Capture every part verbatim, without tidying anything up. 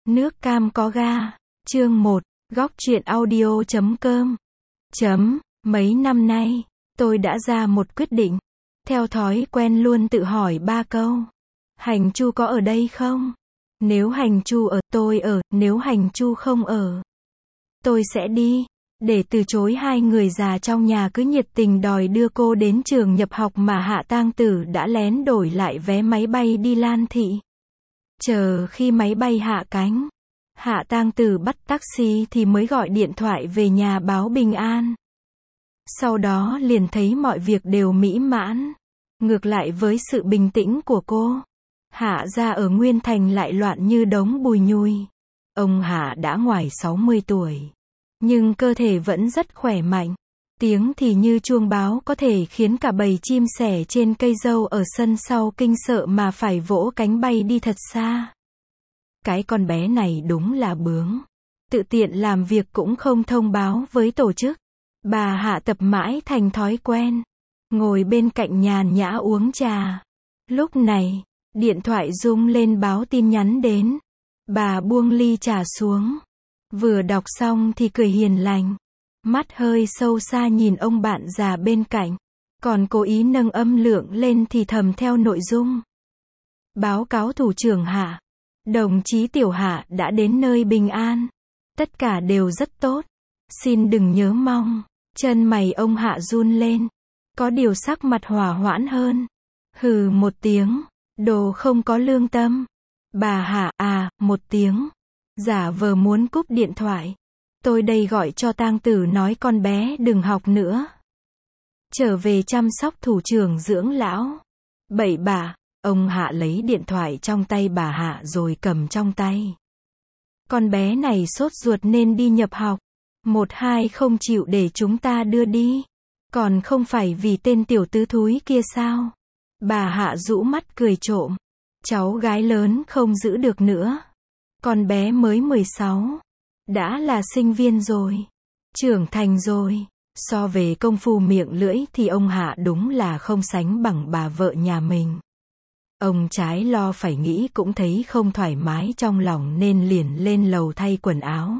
Nước cam có ga. Chương một. Góc truyện audio chấm com. Chấm. Mấy năm nay, tôi đã ra một quyết định. Theo thói quen luôn tự hỏi ba câu. Hành chu có ở đây không? Nếu hành chu ở, tôi ở. Nếu hành chu không ở, tôi sẽ đi. Để từ chối hai người già trong nhà cứ nhiệt tình đòi đưa cô đến trường nhập học mà Hạ Tang Tử đã lén đổi lại vé máy bay đi Lan Thị. Chờ khi máy bay hạ cánh, Hạ Tang Tử bắt taxi thì mới gọi điện thoại về nhà báo bình an. Sau đó liền thấy mọi việc đều mỹ mãn. Ngược lại với sự bình tĩnh của cô, Hạ gia ở Nguyên Thành lại loạn như đống bùi nhùi. Ông Hạ đã ngoài sáu mươi tuổi, nhưng cơ thể vẫn rất khỏe mạnh. Tiếng thì như chuông báo có thể khiến cả bầy chim sẻ trên cây dâu ở sân sau kinh sợ mà phải vỗ cánh bay đi thật xa. Cái con bé này đúng là bướng. Tự tiện làm việc cũng không thông báo với tổ chức. Bà Hạ tập mãi thành thói quen. Ngồi bên cạnh nhàn nhã uống trà. Lúc này, điện thoại rung lên báo tin nhắn đến. Bà buông ly trà xuống. Vừa đọc xong thì cười hiền lành. Mắt hơi sâu xa nhìn ông bạn già bên cạnh. Còn cố ý nâng âm lượng lên thì thầm theo nội dung. Báo cáo thủ trưởng Hạ. Đồng chí Tiểu Hạ đã đến nơi bình an. Tất cả đều rất tốt. Xin đừng nhớ mong. Chân mày ông Hạ run lên. Có điều sắc mặt hòa hoãn hơn. Hừ một tiếng. Đồ không có lương tâm. Bà Hạ à, một tiếng. Giả vờ muốn cúp điện thoại. Tôi đây gọi cho Tang Tử nói con bé đừng học nữa. Trở về chăm sóc thủ trưởng dưỡng lão. Bậy bạ. Ông Hạ lấy điện thoại trong tay bà Hạ rồi cầm trong tay. Con bé này sốt ruột nên đi nhập học. Một hai không chịu để chúng ta đưa đi. Còn không phải vì tên tiểu tứ thúi kia sao? Bà Hạ rũ mắt cười trộm. Cháu gái lớn không giữ được nữa. Con bé mới mười sáu. Đã là sinh viên rồi. Trưởng thành rồi. So về công phu miệng lưỡi thì ông Hạ đúng là không sánh bằng bà vợ nhà mình. Ông trái lo phải nghĩ cũng thấy không thoải mái trong lòng nên liền lên lầu thay quần áo.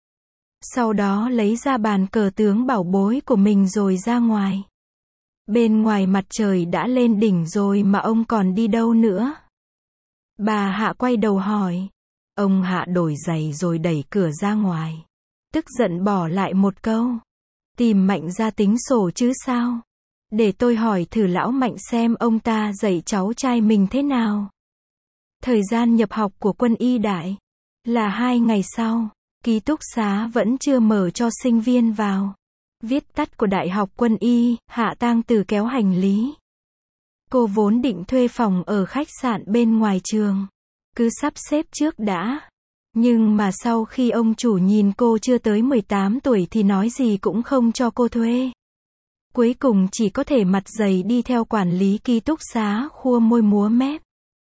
Sau đó lấy ra bàn cờ tướng bảo bối của mình rồi ra ngoài. Bên ngoài mặt trời đã lên đỉnh rồi mà ông còn đi đâu nữa? Bà Hạ quay đầu hỏi. Ông Hạ đổi giày rồi đẩy cửa ra ngoài. Tức giận bỏ lại một câu. Tìm Mạnh ra tính sổ chứ sao? Để tôi hỏi thử lão Mạnh xem ông ta dạy cháu trai mình thế nào. Thời gian nhập học của quân y đại là hai ngày sau. Ký túc xá vẫn chưa mở cho sinh viên vào. Viết tắt của Đại học Quân y, Hạ Tang Tử kéo hành lý. Cô vốn định thuê phòng ở khách sạn bên ngoài trường. Cứ sắp xếp trước đã. Nhưng mà sau khi ông chủ nhìn cô chưa tới mười tám tuổi thì nói gì cũng không cho cô thuê. Cuối cùng chỉ có thể mặt dày đi theo quản lý ký túc xá khua môi múa mép.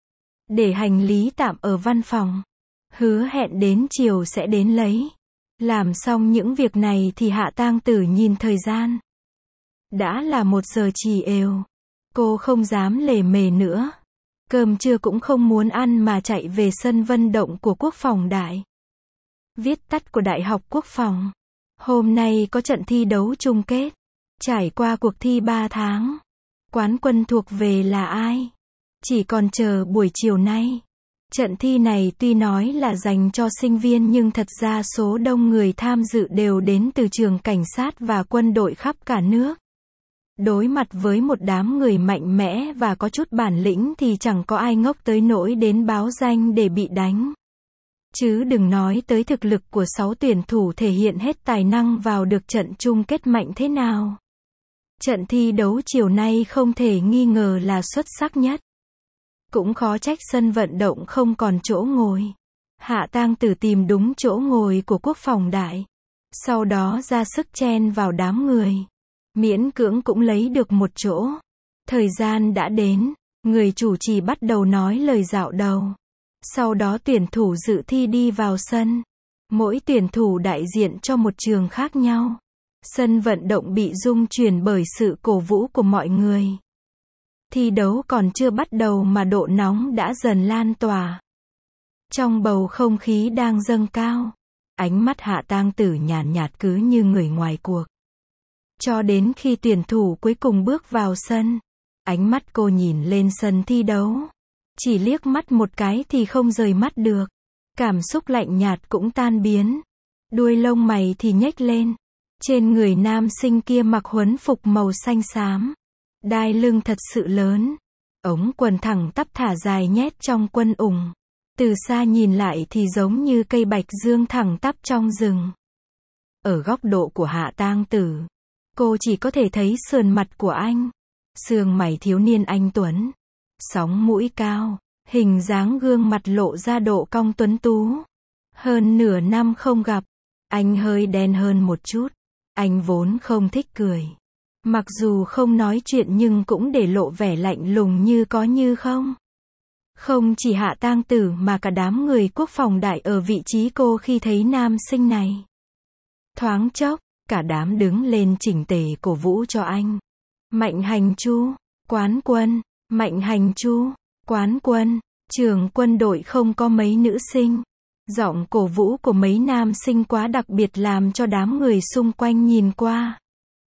Để hành lý tạm ở văn phòng. Hứa hẹn đến chiều sẽ đến lấy. Làm xong những việc này thì Hạ Tang Tử nhìn thời gian. Đã là một giờ chì ều. Cô không dám lề mề nữa. Cơm trưa cũng không muốn ăn mà chạy về sân vận động của Quốc phòng Đại. Viết tắt của Đại học Quốc phòng. Hôm nay có trận thi đấu chung kết. Trải qua cuộc thi ba tháng. Quán quân thuộc về là ai? Chỉ còn chờ buổi chiều nay. Trận thi này tuy nói là dành cho sinh viên nhưng thật ra số đông người tham dự đều đến từ trường cảnh sát và quân đội khắp cả nước. Đối mặt với một đám người mạnh mẽ và có chút bản lĩnh thì chẳng có ai ngốc tới nỗi đến báo danh để bị đánh. Chứ đừng nói tới thực lực của sáu tuyển thủ thể hiện hết tài năng vào được trận chung kết mạnh thế nào. Trận thi đấu chiều nay không thể nghi ngờ là xuất sắc nhất. Cũng khó trách sân vận động không còn chỗ ngồi. Hạ Tang Tử tìm đúng chỗ ngồi của Quốc phòng Đại. Sau đó ra sức chen vào đám người. Miễn cưỡng cũng lấy được một chỗ. Thời gian đã đến. Người chủ trì bắt đầu nói lời dạo đầu. Sau đó tuyển thủ dự thi đi vào sân. Mỗi tuyển thủ đại diện cho một trường khác nhau. Sân vận động bị rung chuyển bởi sự cổ vũ của mọi người. Thi đấu còn chưa bắt đầu mà độ nóng đã dần lan tỏa. Trong bầu không khí đang dâng cao, ánh mắt Hạ Tang Tử nhàn nhạt, nhạt cứ như người ngoài cuộc. Cho đến khi tuyển thủ cuối cùng bước vào sân, ánh mắt cô nhìn lên sân thi đấu. Chỉ liếc mắt một cái thì không rời mắt được. Cảm xúc lạnh nhạt cũng tan biến. Đuôi lông mày thì nhếch lên. Trên người nam sinh kia mặc huấn phục màu xanh xám. Đai lưng thật sự lớn. Ống quần thẳng tắp thả dài nhét trong quân ủng. Từ xa nhìn lại thì giống như cây bạch dương thẳng tắp trong rừng. Ở góc độ của Hạ Tang Tử, cô chỉ có thể thấy sườn mặt của anh. Sườn mày thiếu niên anh tuấn. Sóng mũi cao. Hình dáng gương mặt lộ ra độ cong tuấn tú. Hơn nửa năm không gặp. Anh hơi đen hơn một chút. Anh vốn không thích cười. Mặc dù không nói chuyện nhưng cũng để lộ vẻ lạnh lùng như có như không. Không chỉ Hạ Tang Tử mà cả đám người quốc phòng đại ở vị trí cô khi thấy nam sinh này. Thoáng chốc, cả đám đứng lên chỉnh tề cổ vũ cho anh. Mạnh Hành Chu, quán quân, Mạnh Hành Chu, quán quân, trường quân đội không có mấy nữ sinh. Giọng cổ vũ của mấy nam sinh quá đặc biệt làm cho đám người xung quanh nhìn qua.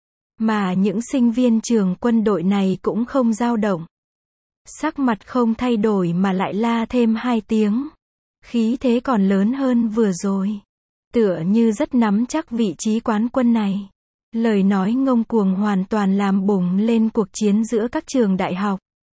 Mà những sinh viên trường quân đội này cũng không dao động. Sắc mặt không thay đổi mà lại la thêm hai tiếng. Khí thế còn lớn hơn vừa rồi. Tựa như rất nắm chắc vị trí quán quân này. Lời nói ngông cuồng hoàn toàn làm bùng lên cuộc chiến giữa các trường đại học.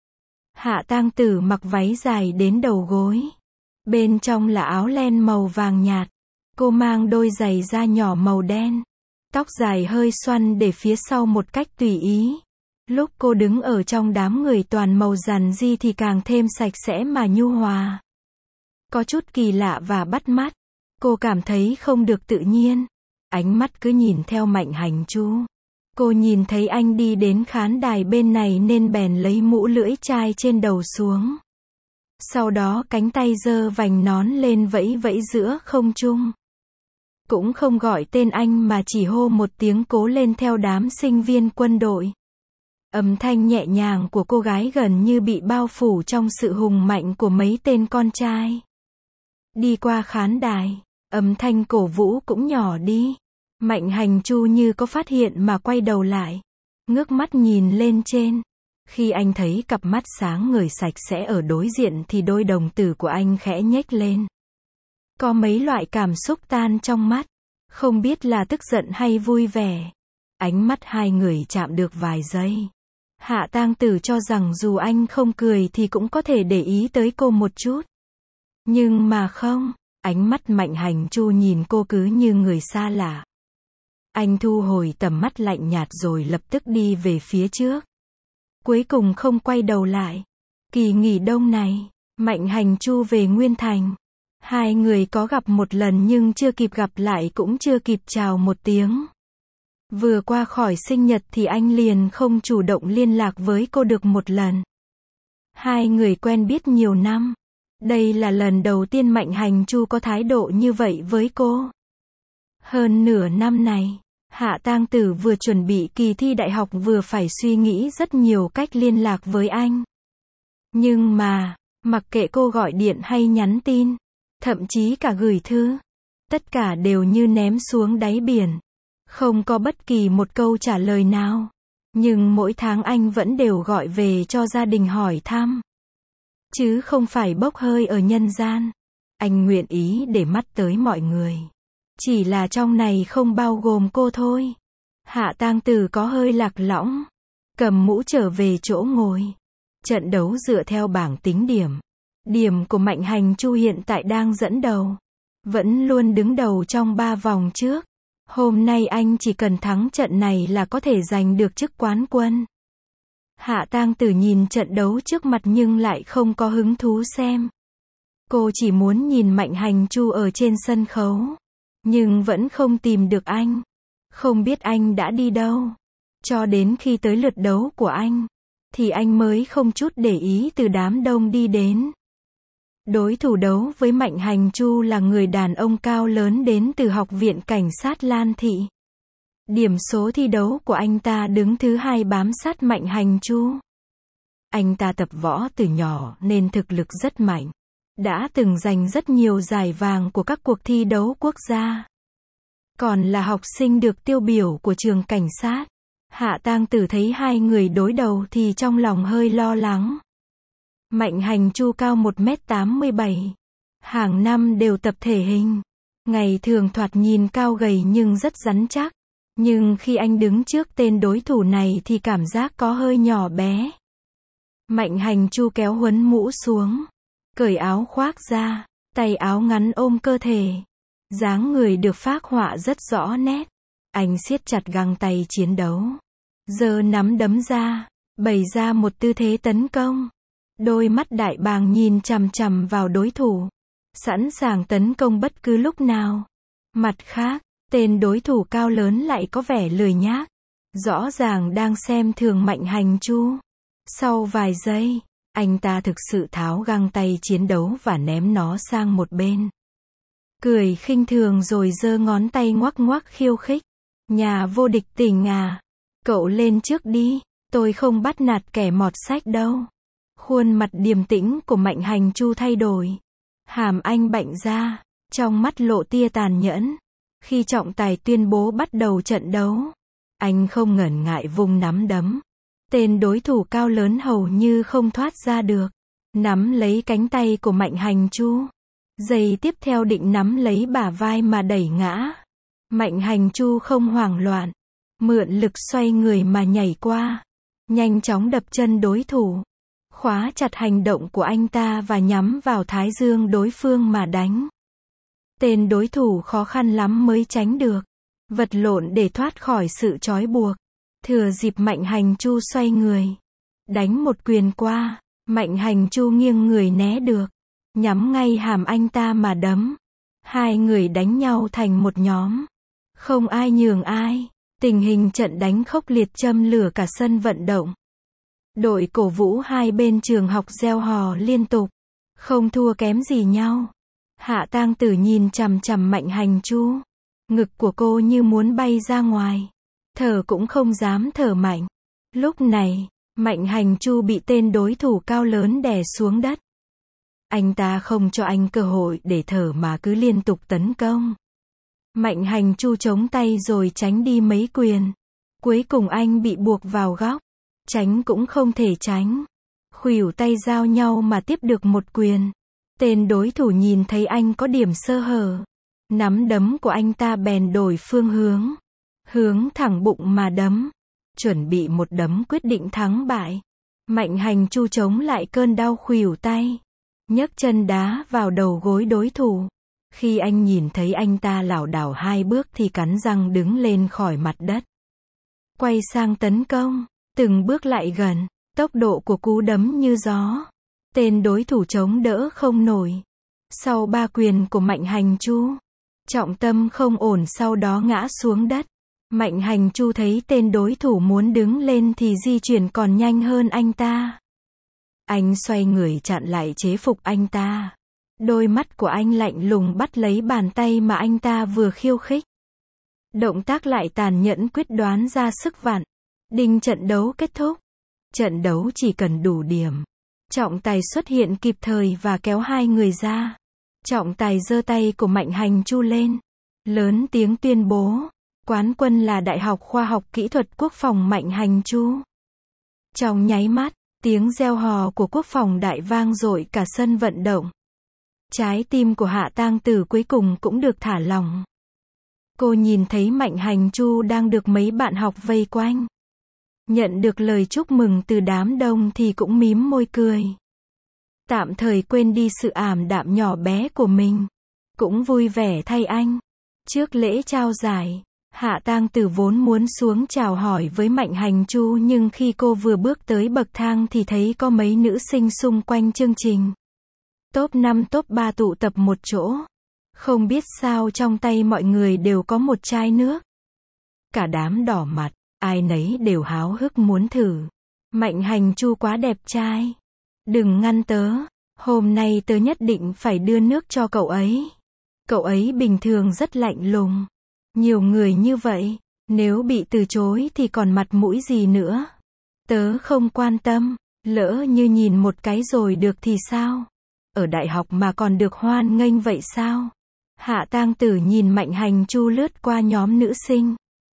Hạ Tang Tử mặc váy dài đến đầu gối. Bên trong là áo len màu vàng nhạt. Cô mang đôi giày da nhỏ màu đen. Tóc dài hơi xoăn để phía sau một cách tùy ý. Lúc cô đứng ở trong đám người toàn màu rằn ri thì càng thêm sạch sẽ mà nhu hòa. Có chút kỳ lạ và bắt mắt. Cô cảm thấy không được tự nhiên. Ánh mắt cứ nhìn theo Mạnh Hành Chu. Cô nhìn thấy anh đi đến khán đài bên này nên bèn lấy mũ lưỡi chai trên đầu xuống. Sau đó cánh tay giơ vành nón lên vẫy vẫy giữa không trung. Cũng không gọi tên anh mà chỉ hô một tiếng cố lên theo đám sinh viên quân đội. Âm thanh nhẹ nhàng của cô gái gần như bị bao phủ trong sự hùng mạnh của mấy tên con trai. Đi qua khán đài, âm thanh cổ vũ cũng nhỏ đi. Mạnh Hành Chu như có phát hiện mà quay đầu lại. Ngước mắt nhìn lên trên. Khi anh thấy cặp mắt sáng ngời sạch sẽ ở đối diện thì đôi đồng tử của anh khẽ nhếch lên. Có mấy loại cảm xúc tan trong mắt. Không biết là tức giận hay vui vẻ. Ánh mắt hai người chạm được vài giây. Hạ Tang Tử cho rằng dù anh không cười thì cũng có thể để ý tới cô một chút. Nhưng mà không. Ánh mắt Mạnh Hành Chu nhìn cô cứ như người xa lạ. Anh thu hồi tầm mắt lạnh nhạt rồi lập tức đi về phía trước. Cuối cùng không quay đầu lại. Kỳ nghỉ đông này, Mạnh Hành Chu về Nguyên Thành. Hai người có gặp một lần nhưng chưa kịp gặp lại cũng chưa kịp chào một tiếng. Vừa qua khỏi sinh nhật thì anh liền không chủ động liên lạc với cô được một lần. Hai người quen biết nhiều năm. Đây là lần đầu tiên Mạnh Hành Chu có thái độ như vậy với cô. Hơn nửa năm này, Hạ Tang Tử vừa chuẩn bị kỳ thi đại học vừa phải suy nghĩ rất nhiều cách liên lạc với anh. Nhưng mà, mặc kệ cô gọi điện hay nhắn tin, thậm chí cả gửi thư, tất cả đều như ném xuống đáy biển. Không có bất kỳ một câu trả lời nào. Nhưng mỗi tháng anh vẫn đều gọi về cho gia đình hỏi thăm. Chứ không phải bốc hơi ở nhân gian. Anh nguyện ý để mắt tới mọi người. Chỉ là trong này không bao gồm cô thôi. Hạ Tang Tử có hơi lạc lõng. Cầm mũ trở về chỗ ngồi. Trận đấu dựa theo bảng tính điểm. Điểm của Mạnh Hành Chu hiện tại đang dẫn đầu. Vẫn luôn đứng đầu trong ba vòng trước. Hôm nay anh chỉ cần thắng trận này là có thể giành được chức quán quân. Hạ Tang Tử nhìn trận đấu trước mặt nhưng lại không có hứng thú xem. Cô chỉ muốn nhìn Mạnh Hành Chu ở trên sân khấu. Nhưng vẫn không tìm được anh. Không biết anh đã đi đâu. Cho đến khi tới lượt đấu của anh, thì anh mới không chút để ý từ đám đông đi đến. Đối thủ đấu với Mạnh Hành Chu là người đàn ông cao lớn đến từ Học viện Cảnh sát Lan Thị. Điểm số thi đấu của anh ta đứng thứ hai bám sát Mạnh Hành Chu. Anh ta tập võ từ nhỏ nên thực lực rất mạnh. đã từng giành rất nhiều giải vàng của các cuộc thi đấu quốc gia. Còn là học sinh được tiêu biểu của trường cảnh sát. Hạ Tang Tử thấy hai người đối đầu thì trong lòng hơi lo lắng. Mạnh Hành Chu cao một mét tám mươi bảy. Hàng năm đều tập thể hình. Ngày thường thoạt nhìn cao gầy nhưng rất rắn chắc. Nhưng khi anh đứng trước tên đối thủ này thì cảm giác có hơi nhỏ bé. Mạnh Hành Chu kéo huấn mũ xuống. Cởi áo khoác ra. Tay áo ngắn ôm cơ thể. Dáng người được phác họa rất rõ nét. Anh siết chặt găng tay chiến đấu. Giơ nắm đấm ra. Bày ra một tư thế tấn công. Đôi mắt đại bàng nhìn chằm chằm vào đối thủ. Sẵn sàng tấn công bất cứ lúc nào. Mặt khác, tên đối thủ cao lớn lại có vẻ lười nhác. Rõ ràng đang xem thường Mạnh Hành Chu. Sau vài giây, anh ta thực sự tháo găng tay chiến đấu và ném nó sang một bên. Cười khinh thường rồi giơ ngón tay ngoắc ngoắc khiêu khích. Nhà vô địch tỉnh à? Cậu lên trước đi, tôi không bắt nạt kẻ mọt sách đâu. Khuôn mặt điềm tĩnh của Mạnh Hành Chu thay đổi. Hàm anh bạnh ra, trong mắt lộ tia tàn nhẫn. Khi trọng tài tuyên bố bắt đầu trận đấu, anh không ngần ngại vung nắm đấm. Tên đối thủ cao lớn hầu như không thoát ra được. Nắm lấy cánh tay của Mạnh Hành Chu. Giây tiếp theo định nắm lấy bả vai mà đẩy ngã. Mạnh Hành Chu không hoảng loạn. Mượn lực xoay người mà nhảy qua. Nhanh chóng đập chân đối thủ. Khóa chặt hành động của anh ta và nhắm vào thái dương đối phương mà đánh. Tên đối thủ khó khăn lắm mới tránh được. Vật lộn để thoát khỏi sự trói buộc. Thừa dịp Mạnh Hành Chu xoay người. Đánh một quyền qua. Mạnh Hành Chu nghiêng người né được. Nhắm ngay hàm anh ta mà đấm. Hai người đánh nhau thành một nhóm. Không ai nhường ai. Tình hình trận đánh khốc liệt châm lửa cả sân vận động. Đội cổ vũ hai bên trường học reo hò liên tục. Không thua kém gì nhau. Hạ Tang Tử nhìn chằm chằm Mạnh Hành Chu. Ngực của cô như muốn bay ra ngoài. Thở cũng không dám thở mạnh. Lúc này, Mạnh Hành Chu bị tên đối thủ cao lớn đè xuống đất. Anh ta không cho anh cơ hội để thở mà cứ liên tục tấn công. Mạnh Hành Chu chống tay rồi tránh đi mấy quyền. Cuối cùng anh bị buộc vào góc. Tránh cũng không thể tránh. Khuỷu tay giao nhau mà tiếp được một quyền. Tên đối thủ nhìn thấy anh có điểm sơ hở. Nắm đấm của anh ta bèn đổi phương hướng. Hướng thẳng bụng mà đấm. Chuẩn bị một đấm quyết định thắng bại. Mạnh Hành Chu chống lại cơn đau khuỷu tay. Nhấc chân đá vào đầu gối đối thủ. Khi anh nhìn thấy anh ta lảo đảo hai bước thì cắn răng đứng lên khỏi mặt đất. Quay sang tấn công. Từng bước lại gần. Tốc độ của cú đấm như gió. Tên đối thủ chống đỡ không nổi. Sau ba quyền của Mạnh Hành Chu, trọng tâm không ổn sau đó ngã xuống đất. Mạnh Hành Chu thấy tên đối thủ muốn đứng lên thì di chuyển còn nhanh hơn anh ta. Anh xoay người chặn lại chế phục anh ta. Đôi mắt của anh lạnh lùng bắt lấy bàn tay mà anh ta vừa khiêu khích. Động tác lại tàn nhẫn quyết đoán ra sức vặn. Đinh trận đấu kết thúc. Trận đấu chỉ cần đủ điểm. Trọng tài xuất hiện kịp thời và kéo hai người ra. Trọng tài giơ tay của Mạnh Hành Chu lên. Lớn tiếng tuyên bố. Quán quân là Đại học Khoa học Kỹ thuật Quốc phòng Mạnh Hành Chu. Trong nháy mắt, tiếng reo hò của Quốc phòng Đại vang dội cả sân vận động. Trái tim của Hạ Tang Tử cuối cùng cũng được thả lỏng. Cô nhìn thấy Mạnh Hành Chu đang được mấy bạn học vây quanh. Nhận được lời chúc mừng từ đám đông thì cũng mím môi cười. Tạm thời quên đi sự ảm đạm nhỏ bé của mình. Cũng vui vẻ thay anh. Trước lễ trao giải, Hạ Tang Tử vốn muốn xuống chào hỏi với Mạnh Hành Chu nhưng khi cô vừa bước tới bậc thang thì thấy có mấy nữ sinh xung quanh chương trình. Top năm top ba tụ tập một chỗ. Không biết sao trong tay mọi người đều có một chai nước. Cả đám đỏ mặt, ai nấy đều háo hức muốn thử. Mạnh Hành Chu quá đẹp trai. Đừng ngăn tớ, hôm nay tớ nhất định phải đưa nước cho cậu ấy. Cậu ấy bình thường rất lạnh lùng. Nhiều người như vậy, nếu bị từ chối thì còn mặt mũi gì nữa. Tớ không quan tâm, lỡ như nhìn một cái rồi được thì sao? ở đại học mà còn được hoan nghênh vậy sao? Hạ Tang Tử nhìn Mạnh Hành Chu lướt qua nhóm nữ sinh.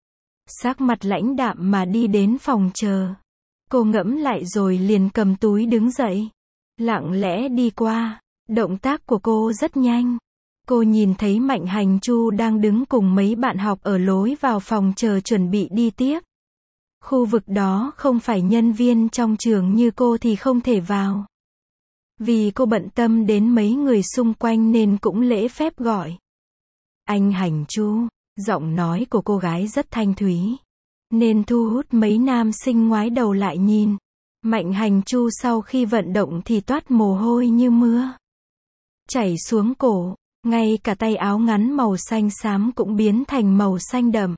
Sắc mặt lãnh đạm mà đi đến phòng chờ. Cô ngẫm lại rồi liền cầm túi đứng dậy. Lặng lẽ đi qua. Động tác của cô rất nhanh. Cô nhìn thấy Mạnh Hành Chu đang đứng cùng mấy bạn học ở lối vào phòng chờ chuẩn bị đi tiếp. Khu vực đó không phải nhân viên trong trường như cô thì không thể vào. Vì cô bận tâm đến mấy người xung quanh nên cũng lễ phép gọi. Anh Hành Chu, giọng nói của cô gái rất thanh thúy. Nên thu hút mấy nam sinh ngoái đầu lại nhìn. Mạnh Hành Chu sau khi vận động thì toát mồ hôi như mưa. Chảy xuống cổ, ngay cả tay áo ngắn màu xanh xám cũng biến thành màu xanh đậm.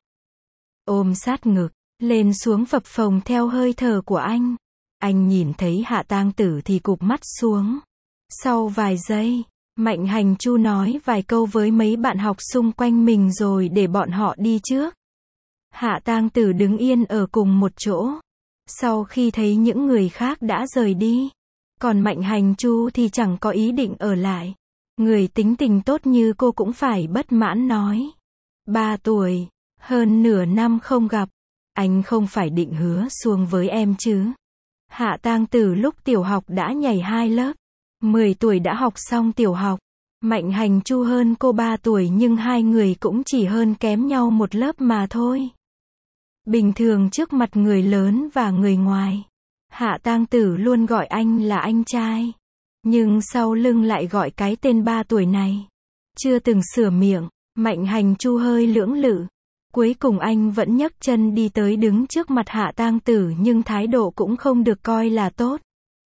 Ôm sát ngực, lên xuống phập phồng theo hơi thở của anh. Anh nhìn thấy Hạ Tang Tử thì cụp mắt xuống. Sau vài giây, Mạnh Hành Chu nói vài câu với mấy bạn học xung quanh mình rồi để bọn họ đi trước. Hạ Tang Tử đứng yên ở cùng một chỗ. Sau khi thấy những người khác đã rời đi, còn Mạnh Hành Chu thì chẳng có ý định ở lại. Người tính tình tốt như cô cũng phải bất mãn nói. Ba tuổi, hơn nửa năm không gặp. Anh không phải định hứa xuông với em chứ? Hạ Tang Tử lúc tiểu học đã nhảy hai lớp. mười tuổi đã học xong tiểu học. Mạnh Hành Chu hơn cô ba tuổi nhưng hai người cũng chỉ hơn kém nhau một lớp mà thôi. Bình thường trước mặt người lớn và người ngoài, Hạ Tang Tử luôn gọi anh là anh trai. Nhưng sau lưng lại gọi cái tên ba tuổi này. Chưa từng sửa miệng, Mạnh Hành Chu hơi lưỡng lự. Cuối cùng anh vẫn nhấc chân đi tới đứng trước mặt Hạ Tang Tử nhưng thái độ cũng không được coi là tốt.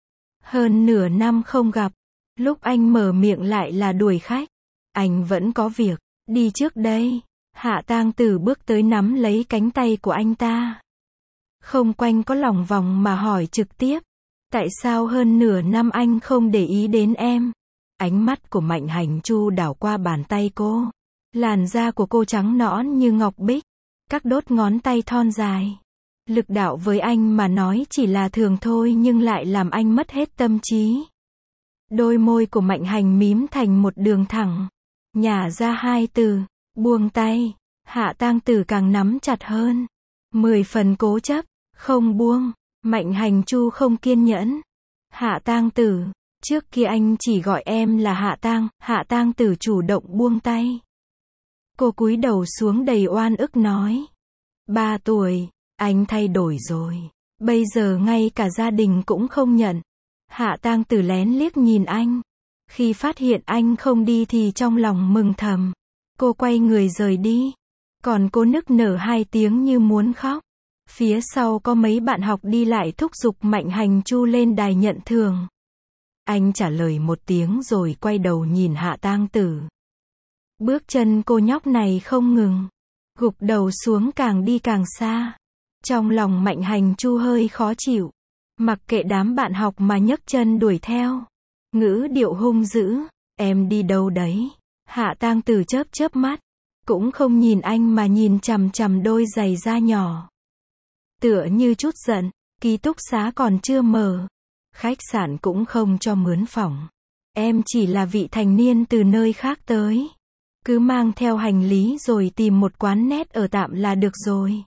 Hơn nửa năm không gặp, lúc anh mở miệng lại là đuổi khách. Anh vẫn có việc, đi trước đây. Hạ Tang Tử bước tới nắm lấy cánh tay của anh ta. Không quanh có lòng vòng mà hỏi trực tiếp. Tại sao hơn nửa năm anh không để ý đến em? Ánh mắt của Mạnh Hành Chu đảo qua bàn tay cô. Làn da của cô trắng nõn như ngọc bích. Các đốt ngón tay thon dài. Lực đạo với anh mà nói chỉ là thường thôi nhưng lại làm anh mất hết tâm trí. Đôi môi của Mạnh Hành mím thành một đường thẳng. Nhả ra hai từ. Buông tay. Hạ Tang Tử càng nắm chặt hơn. Mười phần cố chấp. Không buông. Mạnh Hành Chu không kiên nhẫn. Hạ Tang Tử. Trước kia anh chỉ gọi em là Hạ Tang. Hạ Tang Tử chủ động buông tay. Cô cúi đầu xuống đầy oan ức nói. Ba tuổi. Anh thay đổi rồi. Bây giờ ngay cả gia đình cũng không nhận. Hạ Tang Tử lén liếc nhìn anh. Khi phát hiện anh không đi thì trong lòng mừng thầm. Cô quay người rời đi. Còn cô nức nở hai tiếng như muốn khóc. Phía sau có mấy bạn học đi lại thúc giục Mạnh Hành Chu lên đài nhận thưởng. Anh trả lời một tiếng rồi quay đầu nhìn Hạ Tang Tử. Bước chân cô nhóc này không ngừng. Gục đầu xuống càng đi càng xa. Trong lòng Mạnh Hành Chu hơi khó chịu. Mặc kệ đám bạn học mà nhấc chân đuổi theo. Ngữ điệu hung dữ. Em đi đâu đấy? Hạ Tang Tử chớp chớp mắt. Cũng không nhìn anh mà nhìn chằm chằm đôi giày da nhỏ. Tựa như chút giận. Ký túc xá còn chưa mở. Khách sạn cũng không cho mướn phòng. Em chỉ là vị thành niên từ nơi khác tới. Cứ mang theo hành lý rồi tìm một quán nét ở tạm là được rồi.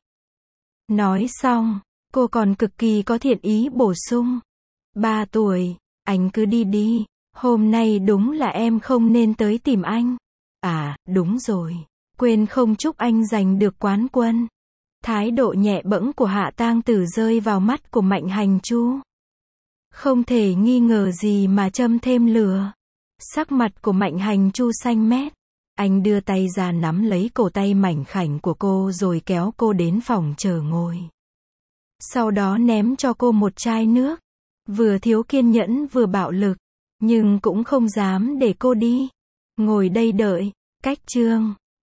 Nói xong, cô còn cực kỳ có thiện ý bổ sung. Ba tuổi, anh cứ đi đi. Hôm nay đúng là em không nên tới tìm anh. À, đúng rồi. Quên không chúc anh giành được quán quân. Thái độ nhẹ bẫng của Hạ Tang Tử rơi vào mắt của Mạnh Hành Chu. Không thể nghi ngờ gì mà châm thêm lửa. Sắc mặt của Mạnh Hành Chu xanh mét. Anh đưa tay ra nắm lấy cổ tay mảnh khảnh của cô rồi kéo cô đến phòng chờ ngồi. Sau đó ném cho cô một chai nước. Vừa thiếu kiên nhẫn vừa bạo lực. Nhưng cũng không dám để cô đi. Ngồi đây đợi. Cách chương